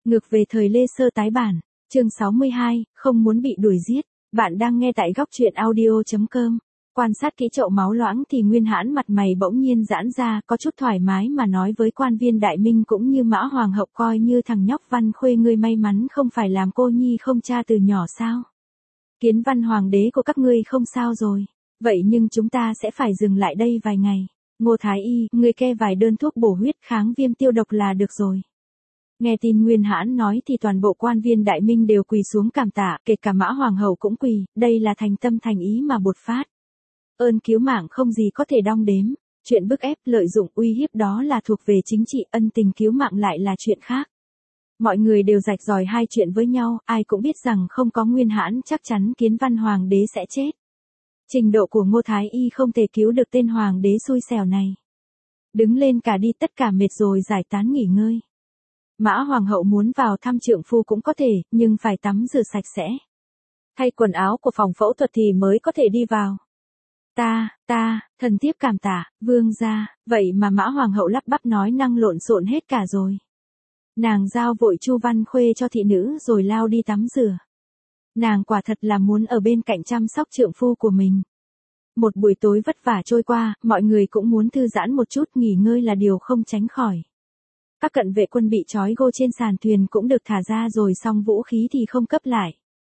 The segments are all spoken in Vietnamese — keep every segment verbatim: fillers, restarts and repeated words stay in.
Ngược về thời Lê Sơ tái bản, chương sáu mươi hai, không muốn bị đuổi giết. Bạn đang nghe tại góc truyện audio chấm com. Quan sát kỹ chậu máu loãng thì Nguyên Hãn mặt mày bỗng nhiên giãn ra, có chút thoải mái mà nói với quan viên Đại Minh cũng như Mã Hoàng hậu, coi như thằng nhóc Văn Khuê ngươi may mắn không phải làm cô nhi không cha từ nhỏ sao? Kiến Văn hoàng đế của các ngươi không sao rồi. Vậy nhưng chúng ta sẽ phải dừng lại đây vài ngày. Ngô Thái Y, ngươi kê vài đơn thuốc bổ huyết kháng viêm tiêu độc là được rồi. Nghe tin Nguyên Hãn nói thì toàn bộ quan viên Đại Minh đều quỳ xuống cảm tạ, kể cả Mã Hoàng hậu cũng quỳ, đây là thành tâm thành ý mà bột phát. Ơn cứu mạng không gì có thể đong đếm, chuyện bức ép, lợi dụng, uy hiếp đó là thuộc về chính trị, ân tình cứu mạng lại là chuyện khác. Mọi người đều rạch ròi hai chuyện với nhau, ai cũng biết rằng không có Nguyên Hãn chắc chắn Kiến Văn hoàng đế sẽ chết. Trình độ của Ngô Thái Y không thể cứu được tên hoàng đế xui xẻo này. Đứng lên cả đi, tất cả mệt rồi giải tán nghỉ ngơi. Mã Hoàng hậu muốn vào thăm trượng phu cũng có thể, nhưng phải tắm rửa sạch sẽ. Thay quần áo của phòng phẫu thuật thì mới có thể đi vào. Ta, ta, thần thiếp cảm tạ, vương gia, vậy mà Mã Hoàng hậu lắp bắp nói năng lộn xộn hết cả rồi. Nàng giao vội Chu Văn Khuê cho thị nữ rồi lao đi tắm rửa. Nàng quả thật là muốn ở bên cạnh chăm sóc trượng phu của mình. Một buổi tối vất vả trôi qua, mọi người cũng muốn thư giãn một chút, nghỉ ngơi là điều không tránh khỏi. Các cận vệ quân bị trói gô trên sàn thuyền cũng được thả ra rồi, xong vũ khí thì không cấp lại.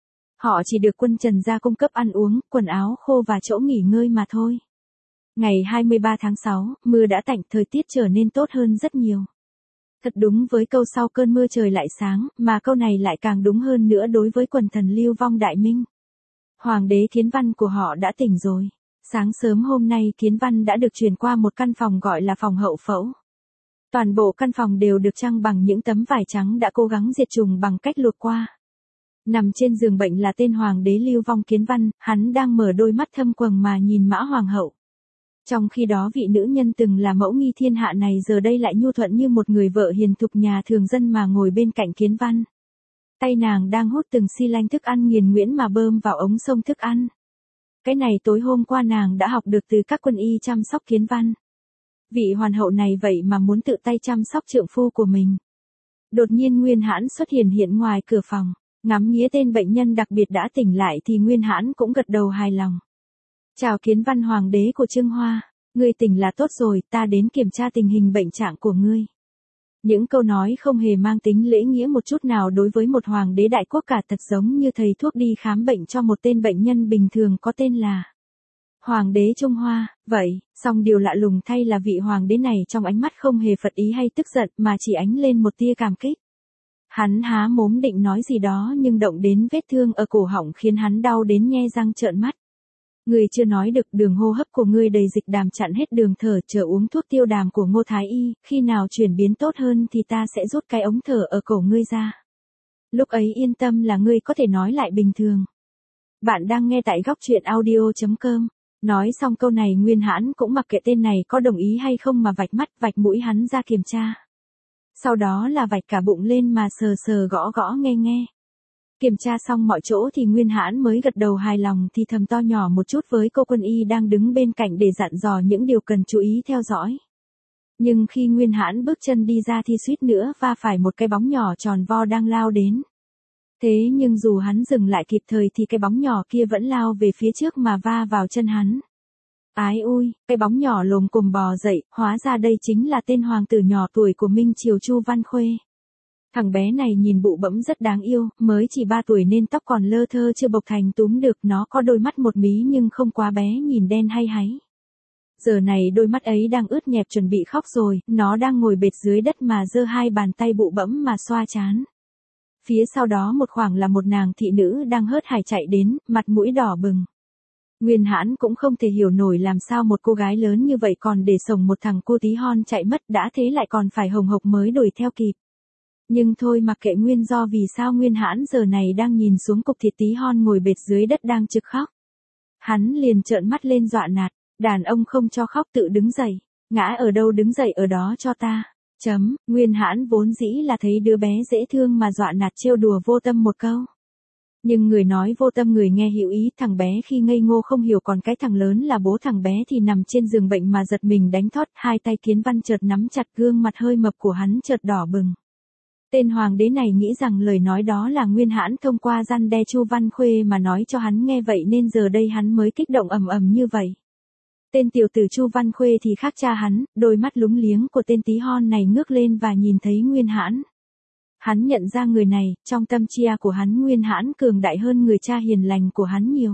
Họ chỉ được quân Trần gia cung cấp ăn uống, quần áo khô và chỗ nghỉ ngơi mà thôi. Ngày hai mươi ba tháng sáu, mưa đã tạnh, thời tiết trở nên tốt hơn rất nhiều. Thật đúng với câu sau cơn mưa trời lại sáng, mà câu này lại càng đúng hơn nữa đối với quần thần lưu vong Đại Minh. Hoàng đế Kiến Văn của họ đã tỉnh rồi. Sáng sớm hôm nay Kiến Văn đã được chuyển qua một căn phòng gọi là phòng hậu phẫu. Toàn bộ căn phòng đều được trang bằng những tấm vải trắng đã cố gắng diệt trùng bằng cách luộc qua. Nằm trên giường bệnh là tên hoàng đế lưu vong Kiến Văn, hắn đang mở đôi mắt thâm quầng mà nhìn Mã Hoàng hậu. Trong khi đó vị nữ nhân từng là mẫu nghi thiên hạ này giờ đây lại nhu thuận như một người vợ hiền thục nhà thường dân mà ngồi bên cạnh Kiến Văn. Tay nàng đang hút từng xi lanh thức ăn nghiền nguyễn mà bơm vào ống xông thức ăn. Cái này tối hôm qua nàng đã học được từ các quân y chăm sóc Kiến Văn. Vị hoàn hậu này vậy mà muốn tự tay chăm sóc trượng phu của mình. Đột nhiên Nguyên Hãn xuất hiện hiện ngoài cửa phòng, ngắm nghía tên bệnh nhân đặc biệt đã tỉnh lại thì Nguyên Hãn cũng gật đầu hài lòng. Chào Kiến Văn hoàng đế của Trương Hoa, ngươi tỉnh là tốt rồi, ta đến kiểm tra tình hình bệnh trạng của ngươi. Những câu nói không hề mang tính lễ nghĩa một chút nào đối với một hoàng đế đại quốc cả, thật giống như thầy thuốc đi khám bệnh cho một tên bệnh nhân bình thường có tên là Hoàng đế Trung Hoa. Vậy, song điều lạ lùng thay là vị hoàng đế này trong ánh mắt không hề phật ý hay tức giận mà chỉ ánh lên một tia cảm kích. Hắn há mồm định nói gì đó nhưng động đến vết thương ở cổ họng khiến hắn đau đến nhe răng trợn mắt. Ngươi chưa nói được, đường hô hấp của ngươi đầy dịch đàm chặn hết đường thở, chờ uống thuốc tiêu đàm của Ngô Thái Y, khi nào chuyển biến tốt hơn thì ta sẽ rút cái ống thở ở cổ ngươi ra. Lúc ấy yên tâm là ngươi có thể nói lại bình thường. Bạn đang nghe tại góc truyện audio chấm com. Nói xong câu này Nguyên Hãn cũng mặc kệ tên này có đồng ý hay không mà vạch mắt vạch mũi hắn ra kiểm tra. Sau đó là vạch cả bụng lên mà sờ sờ gõ gõ nghe nghe. Kiểm tra xong mọi chỗ thì Nguyên Hãn mới gật đầu hài lòng thì thầm to nhỏ một chút với cô quân y đang đứng bên cạnh để dặn dò những điều cần chú ý theo dõi. Nhưng khi Nguyên Hãn bước chân đi ra thì suýt nữa va phải một cái bóng nhỏ tròn vo đang lao đến. Thế nhưng dù hắn dừng lại kịp thời thì cái bóng nhỏ kia vẫn lao về phía trước mà va vào chân hắn. Ái ui, cái bóng nhỏ lồm cồm bò dậy, hóa ra đây chính là tên hoàng tử nhỏ tuổi của Minh Triều Chu Văn Khuê. Thằng bé này nhìn bụ bẫm rất đáng yêu, mới chỉ ba tuổi nên tóc còn lơ thơ chưa bộc thành túm được, nó có đôi mắt một mí nhưng không quá bé, nhìn đen hay háy. Giờ này đôi mắt ấy đang ướt nhẹp chuẩn bị khóc rồi, nó đang ngồi bệt dưới đất mà giơ hai bàn tay bụ bẫm mà xoa trán. Phía sau đó một khoảng là một nàng thị nữ đang hớt hải chạy đến, mặt mũi đỏ bừng. Nguyên Hãn cũng không thể hiểu nổi làm sao một cô gái lớn như vậy còn để sổng một thằng cô tí hon chạy mất, đã thế lại còn phải hồng hộc mới đuổi theo kịp. Nhưng thôi mặc kệ nguyên do vì sao Nguyên Hãn giờ này đang nhìn xuống cục thịt tí hon ngồi bệt dưới đất đang trực khóc. Hắn liền trợn mắt lên dọa nạt, đàn ông không cho khóc tự đứng dậy, ngã ở đâu đứng dậy ở đó cho ta. Chấm, Nguyên Hãn vốn dĩ là thấy đứa bé dễ thương mà dọa nạt trêu đùa vô tâm một câu. Nhưng người nói vô tâm người nghe hiểu ý, thằng bé khi ngây ngô không hiểu, còn cái thằng lớn là bố thằng bé thì nằm trên giường bệnh mà giật mình đánh thót, hai tay Kiến Văn chợt nắm chặt, gương mặt hơi mập của hắn chợt đỏ bừng. Tên hoàng đế này nghĩ rằng lời nói đó là Nguyên Hãn thông qua răn đe Chu Văn Khuê mà nói cho hắn nghe vậy nên giờ đây hắn mới kích động ầm ầm như vậy. Tên tiểu tử Chu Văn Khuê thì khác cha hắn, đôi mắt lúng liếng của tên tí hon này ngước lên và nhìn thấy Nguyên Hãn. Hắn nhận ra người này, trong tâm chia của hắn Nguyên Hãn cường đại hơn người cha hiền lành của hắn nhiều.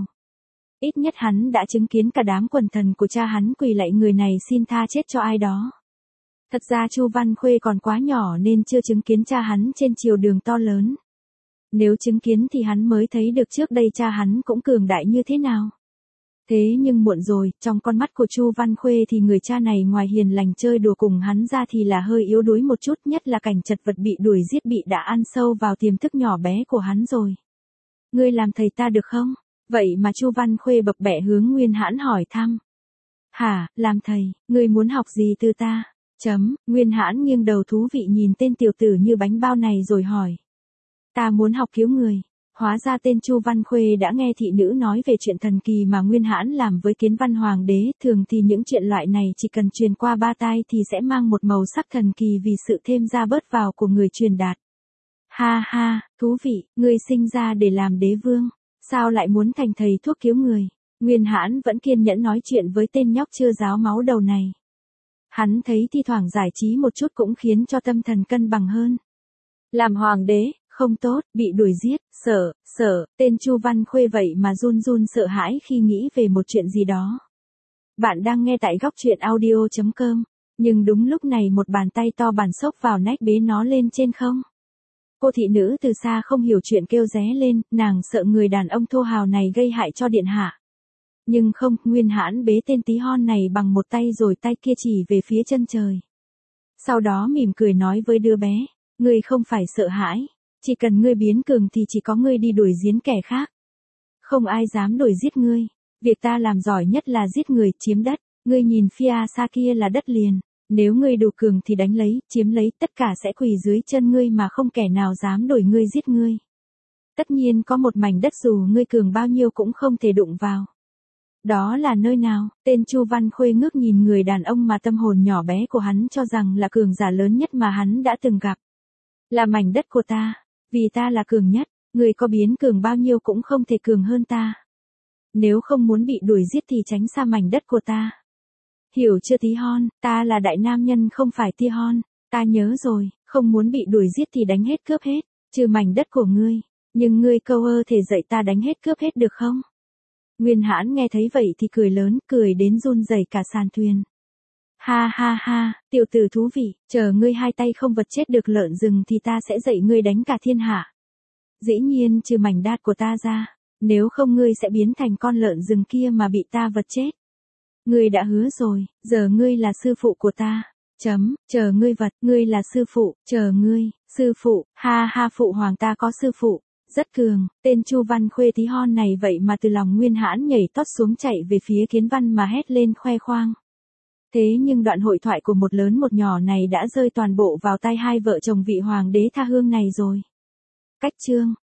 Ít nhất hắn đã chứng kiến cả đám quần thần của cha hắn quỳ lạy người này xin tha chết cho ai đó. Thật ra Chu Văn Khuê còn quá nhỏ nên chưa chứng kiến cha hắn trên triều đường to lớn. Nếu chứng kiến thì hắn mới thấy được trước đây cha hắn cũng cường đại như thế nào. Thế nhưng muộn rồi, trong con mắt của Chu Văn Khuê thì người cha này ngoài hiền lành chơi đùa cùng hắn ra thì là hơi yếu đuối một chút, nhất là cảnh chật vật bị đuổi giết bị đã ăn sâu vào tiềm thức nhỏ bé của hắn rồi. Ngươi làm thầy ta được không? Vậy mà Chu Văn Khuê bập bẹ hướng Nguyên Hãn hỏi thăm. Hả, làm thầy, ngươi muốn học gì từ ta? Chấm, Nguyên Hãn nghiêng đầu thú vị nhìn tên tiểu tử như bánh bao này rồi hỏi. Ta muốn học cứu người. Hóa ra tên Chu Văn Khuê đã nghe thị nữ nói về chuyện thần kỳ mà Nguyên Hãn làm với Kiến Văn Hoàng đế, thường thì những chuyện loại này chỉ cần truyền qua ba tai thì sẽ mang một màu sắc thần kỳ vì sự thêm ra bớt vào của người truyền đạt. Ha ha, thú vị, ngươi sinh ra để làm đế vương, sao lại muốn thành thầy thuốc cứu người? Nguyên Hãn vẫn kiên nhẫn nói chuyện với tên nhóc chưa ráo máu đầu này. Hắn thấy thi thoảng giải trí một chút cũng khiến cho tâm thần cân bằng hơn. Làm hoàng đế, không tốt, bị đuổi giết, sợ, sợ, tên Chu Văn Khuê vậy mà run run sợ hãi khi nghĩ về một chuyện gì đó. Bạn đang nghe tại góc truyện audio chấm com, nhưng đúng lúc này một bàn tay to bản xốc vào nách bế nó lên trên không. Cô thị nữ từ xa không hiểu chuyện kêu ré lên, nàng sợ người đàn ông thô hào này gây hại cho điện hạ. Nhưng không, Nguyên Hãn bế tên tí hon này bằng một tay rồi tay kia chỉ về phía chân trời. Sau đó mỉm cười nói với đứa bé, ngươi không phải sợ hãi. Chỉ cần ngươi biến cường thì chỉ có ngươi đi đuổi giết kẻ khác. Không ai dám đuổi giết ngươi. Việc ta làm giỏi nhất là giết người, chiếm đất. Ngươi nhìn phía xa kia là đất liền. Nếu ngươi đủ cường thì đánh lấy, chiếm lấy, tất cả sẽ quỳ dưới chân ngươi mà không kẻ nào dám đuổi ngươi giết ngươi. Tất nhiên có một mảnh đất dù ngươi cường bao nhiêu cũng không thể đụng vào. Đó là nơi nào? Tên Chu Văn Khuê ngước nhìn người đàn ông mà tâm hồn nhỏ bé của hắn cho rằng là cường giả lớn nhất mà hắn đã từng gặp. Là mảnh đất của ta. Vì ta là cường nhất, người có biến cường bao nhiêu cũng không thể cường hơn ta. Nếu không muốn bị đuổi giết thì tránh xa mảnh đất của ta. Hiểu chưa tí hon, ta là đại nam nhân không phải tia hon. Ta nhớ rồi, không muốn bị đuổi giết thì đánh hết cướp hết, trừ mảnh đất của ngươi. Nhưng ngươi câu ơ thể dạy ta đánh hết cướp hết được không? Nguyên Hãn nghe thấy vậy thì cười lớn, cười đến run rẩy cả sàn thuyền. Ha ha ha, tiểu tử thú vị, chờ ngươi hai tay không vật chết được lợn rừng thì ta sẽ dạy ngươi đánh cả thiên hạ. Dĩ nhiên trừ mảnh đát của ta ra, nếu không ngươi sẽ biến thành con lợn rừng kia mà bị ta vật chết. Ngươi đã hứa rồi, giờ ngươi là sư phụ của ta. Chấm, chờ ngươi vật, ngươi là sư phụ, chờ ngươi, sư phụ, ha ha phụ hoàng ta có sư phụ. Rất cường, tên Chu Văn Khuê tí hon này vậy mà từ lòng Nguyên Hãn nhảy tót xuống chạy về phía Kiến Văn mà hét lên khoe khoang. Thế nhưng đoạn hội thoại của một lớn một nhỏ này đã rơi toàn bộ vào tay hai vợ chồng vị hoàng đế tha hương này rồi. Cách chương